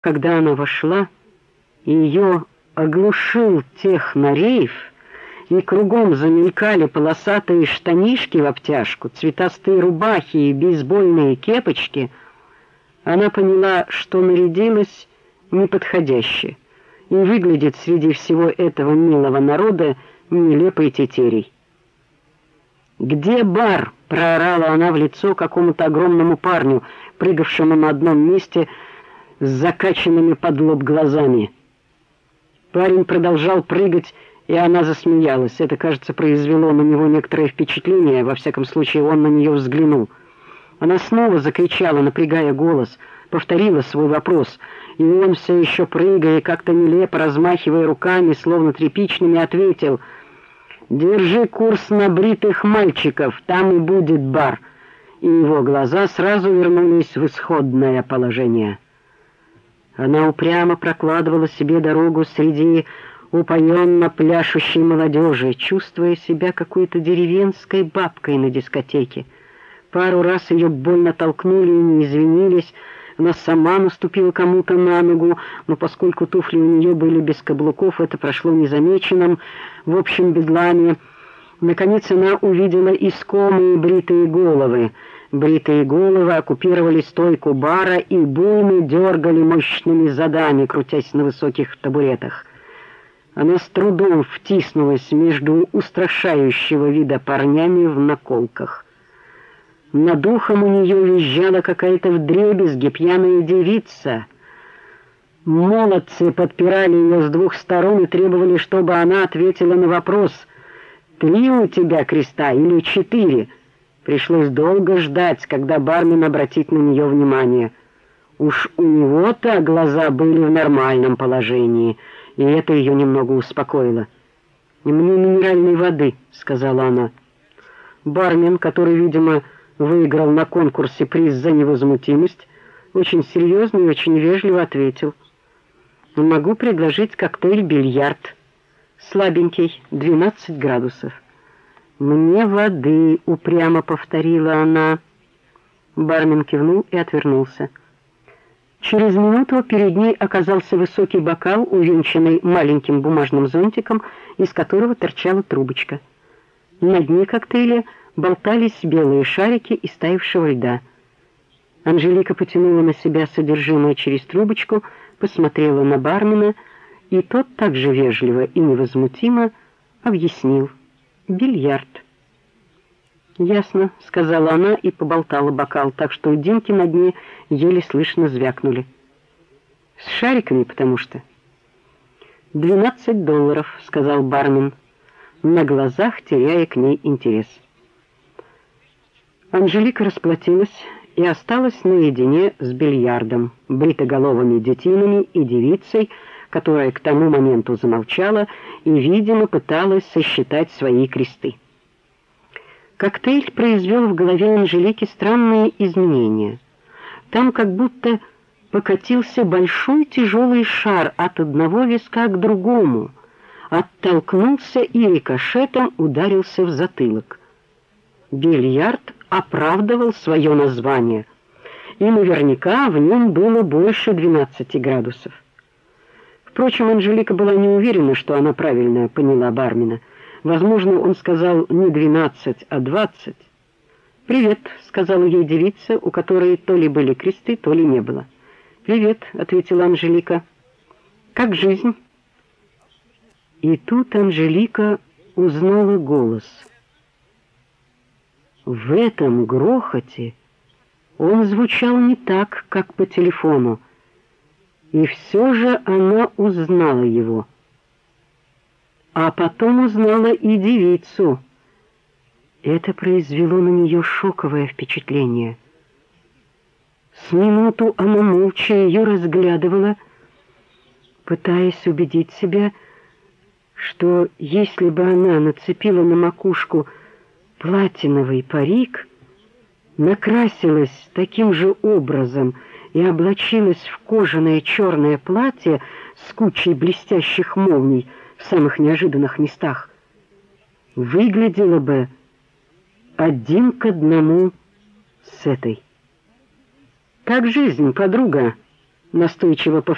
Когда она вошла, ее оглушил технорейв, и кругом замелькали полосатые штанишки в обтяжку, цветастые рубахи и бейсбольные кепочки, она поняла, что нарядилась неподходяще и выглядит среди всего этого милого народа нелепой тетерей. «Где бар?» — проорала она в лицо какому-то огромному парню, прыгавшему на одном месте с закачанными под лоб глазами. Парень продолжал прыгать, и она засмеялась. Это, кажется, произвело на него некоторое впечатление, во всяком случае он на нее взглянул. Она снова закричала, напрягая голос, повторила свой вопрос, и он, все еще прыгая, как-то нелепо размахивая руками, словно тряпичными, ответил: «Держи курс на бритых мальчиков, там и будет бар». И его глаза сразу вернулись в исходное положение. Она упрямо прокладывала себе дорогу среди упоенно пляшущей молодежи, чувствуя себя какой-то деревенской бабкой на дискотеке. Пару раз ее больно толкнули и не извинились, она сама наступила кому-то на ногу, но поскольку туфли у нее были без каблуков, это прошло незамеченным в общем бедламе. Наконец она увидела искомые бритые головы. Бритые головы оккупировали стойку бара и буйно дергали мощными задами, крутясь на высоких табуретах. Она с трудом втиснулась между устрашающего вида парнями в наколках. Над ухом у нее визжала какая-то вдребезги пьяная девица. Молодцы подпирали ее с двух сторон и требовали, чтобы она ответила на вопрос: «3 у тебя креста или 4?» Пришлось долго ждать, когда бармен обратит на нее внимание. Уж у него-то глаза были в нормальном положении, и это ее немного успокоило. «Мне минеральной воды», — сказала она. Бармен, который, видимо, выиграл на конкурсе приз за невозмутимость, очень серьезно и очень вежливо ответил: «Могу предложить коктейль-бильярд. Слабенький, 12 градусов». «Мне воды», — упрямо повторила она. Бармен кивнул и отвернулся. Через минуту перед ней оказался высокий бокал, увенчанный маленьким бумажным зонтиком, из которого торчала трубочка. На дне коктейля болтались белые шарики из таявшего льда. Анжелика потянула на себя содержимое через трубочку, посмотрела на бармена, и тот также вежливо и невозмутимо объяснил: «Бильярд». «Ясно», — сказала она и поболтала бокал, так что льдинки на дне еле слышно звякнули. «С шариками, потому что». $12, — сказал бармен, на глазах теряя к ней интерес. Анжелика расплатилась и осталась наедине с бильярдом, бритоголовыми детинами и девицей, которая к тому моменту замолчала и, видимо, пыталась сосчитать свои кресты. Коктейль произвел в голове Анжелики странные изменения. Там как будто покатился большой тяжелый шар от одного виска к другому, оттолкнулся и рикошетом ударился в затылок. Бильярд оправдывал свое название, и наверняка в нем было больше 12 градусов. Впрочем, Анжелика была не уверена, что она правильно поняла бармена. Возможно, он сказал не 12, а 20. «Привет», — сказала ей девица, у которой то ли были кресты, то ли не было. «Привет», — ответила Анжелика. «Как жизнь?» И тут Анжелика узнала голос. В этом грохоте он звучал не так, как по телефону, и все же она узнала его. А потом узнала и девицу. Это произвело на нее шоковое впечатление. С минуту она молча ее разглядывала, пытаясь убедить себя, что если бы она нацепила на макушку платиновый парик, накрасилась таким же образом и облачилась в кожаное черное платье с кучей блестящих молний в самых неожиданных местах, выглядела бы 1 к 1 с этой. «Как жизнь, подруга?» — настойчиво повторяла